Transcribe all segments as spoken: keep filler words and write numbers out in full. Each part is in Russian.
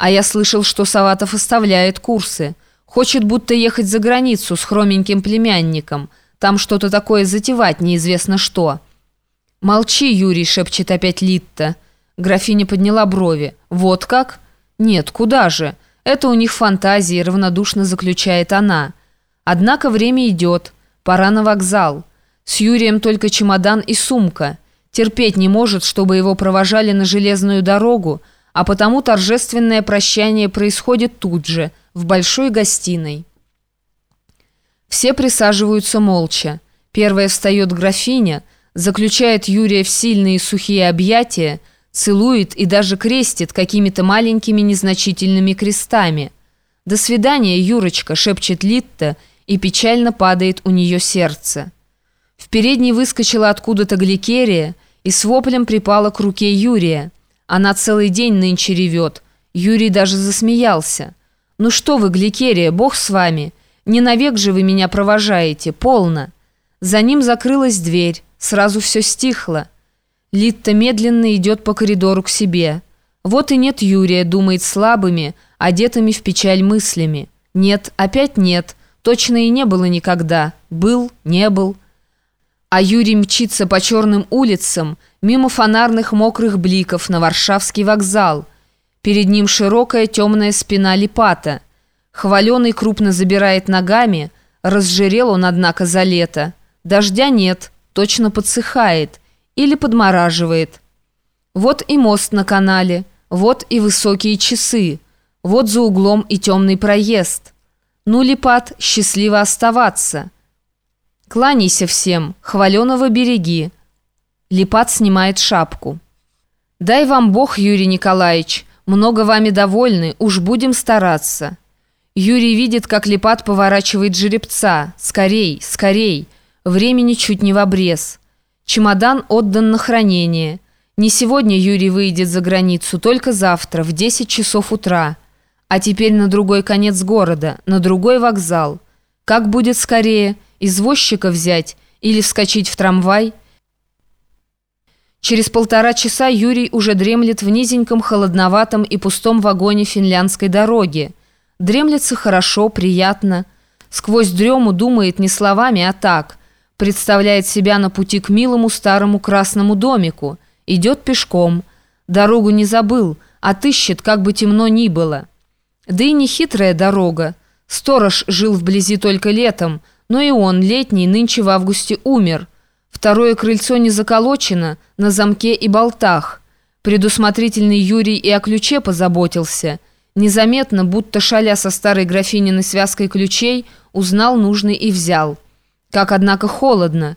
А я слышал, что Саватов оставляет курсы. Хочет будто ехать за границу с хроменьким племянником. Там что-то такое затевать, неизвестно что». «Молчи, Юрий», — шепчет опять Литта. Графиня подняла брови. «Вот как?» «Нет, куда же? Это у них фантазии», — равнодушно заключает она. Однако время идет. Пора на вокзал. С Юрием только чемодан и сумка. Терпеть не может, чтобы его провожали на железную дорогу, а потому торжественное прощание происходит тут же, в большой гостиной. Все присаживаются молча. Первая встает графиня, заключает Юрия в сильные сухие объятия, целует и даже крестит какими-то маленькими незначительными крестами. «До свидания, Юрочка», — шепчет Литта, и печально падает у нее сердце. В передней выскочила откуда-то Гликерия и с воплем припала к руке Юрия. Она целый день нынче ревет. Юрий даже засмеялся. «Ну что вы, Гликерия, бог с вами! Не навек же вы меня провожаете, полно!» За ним закрылась дверь, сразу все стихло. Литта медленно идет по коридору к себе. Вот и нет Юрия, думает слабыми, одетыми в печаль мыслями. Нет, опять нет, точно и не было никогда. Был, не был. А Юрий мчится по черным улицам, мимо фонарных мокрых бликов на Варшавский вокзал. Перед ним широкая темная спина Липата. Хваленый крупно забирает ногами, разжирел он, однако, за лето. Дождя нет, точно подсыхает или подмораживает. Вот и мост на канале, вот и высокие часы, вот за углом и темный проезд. Ну, Липат, счастливо оставаться. Кланяйся всем, хваленого береги. Липат снимает шапку. «Дай вам Бог, Юрий Николаевич, много вами довольны, уж будем стараться». Юрий видит, как Липат поворачивает жеребца. «Скорей, скорей!» Времени чуть не в обрез. Чемодан отдан на хранение. Не сегодня Юрий выйдет за границу, только завтра, в десять часов утра. А теперь на другой конец города, на другой вокзал. Как будет скорее? Извозчика взять или вскочить в трамвай? Через полтора часа Юрий уже дремлет в низеньком, холодноватом и пустом вагоне финляндской дороги. Дремлется хорошо, приятно. Сквозь дрему думает не словами, а так. Представляет себя на пути к милому старому красному домику. Идет пешком. Дорогу не забыл, отыщет, как бы темно ни было. Да и не хитрая дорога. Сторож жил вблизи только летом, но и он, летний, нынче в августе умер. Второе крыльцо не заколочено, на замке и болтах. Предусмотрительный Юрий и о ключе позаботился. Незаметно, будто шаля со старой графининой связкой ключей, узнал нужный и взял. Как, однако, холодно.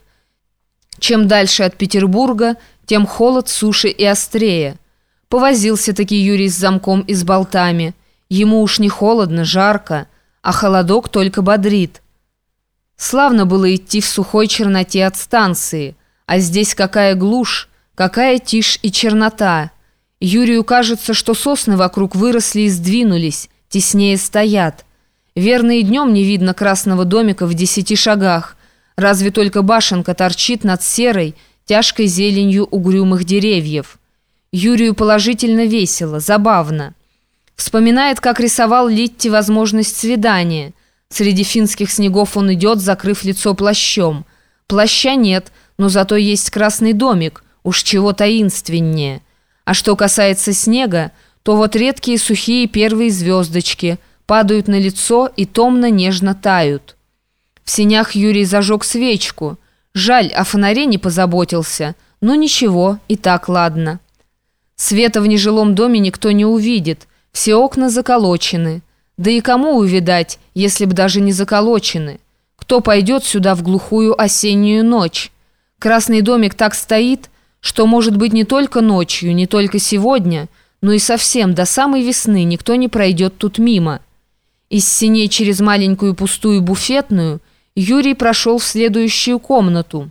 Чем дальше от Петербурга, тем холод суше и острее. Повозился-таки Юрий с замком и с болтами. Ему уж не холодно, жарко, а холодок только бодрит. Славно было идти в сухой черноте от станции, а здесь какая глушь, какая тишь и чернота. Юрию кажется, что сосны вокруг выросли и сдвинулись, теснее стоят. Верно, и днем не видно красного домика в десяти шагах, разве только башенка торчит над серой, тяжкой зеленью угрюмых деревьев. Юрию положительно весело, забавно. Вспоминает, как рисовал Литте возможность свидания. Среди финских снегов он идет, закрыв лицо плащом. Плаща нет, но зато есть красный домик, уж чего таинственнее. А что касается снега, то вот редкие сухие первые звездочки падают на лицо и томно-нежно тают. В сенях Юрий зажег свечку. Жаль, о фонаре не позаботился, но ничего, и так ладно. Света в нежилом доме никто не увидит, все окна заколочены. Да и кому увидать, если б даже не заколочены? Кто пойдет сюда в глухую осеннюю ночь? Красный домик так стоит, что, может быть, не только ночью, не только сегодня, но и совсем до самой весны никто не пройдет тут мимо. Из сеней через маленькую пустую буфетную Юрий прошел в следующую комнату,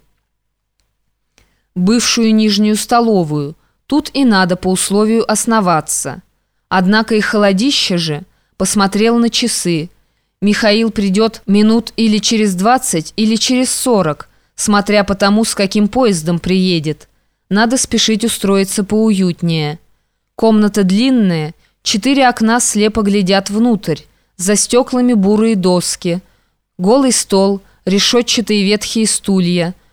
бывшую нижнюю столовую. Тут и надо по условию основаться. Однако и холодище же. Посмотрел на часы. Михаил придет минут или через двадцать, или через сорок, смотря по тому, с каким поездом приедет. Надо спешить устроиться поуютнее. Комната длинная, Четыре окна слепо глядят внутрь. За стеклами бурые доски. Голый стол, решетчатые ветхие стулья.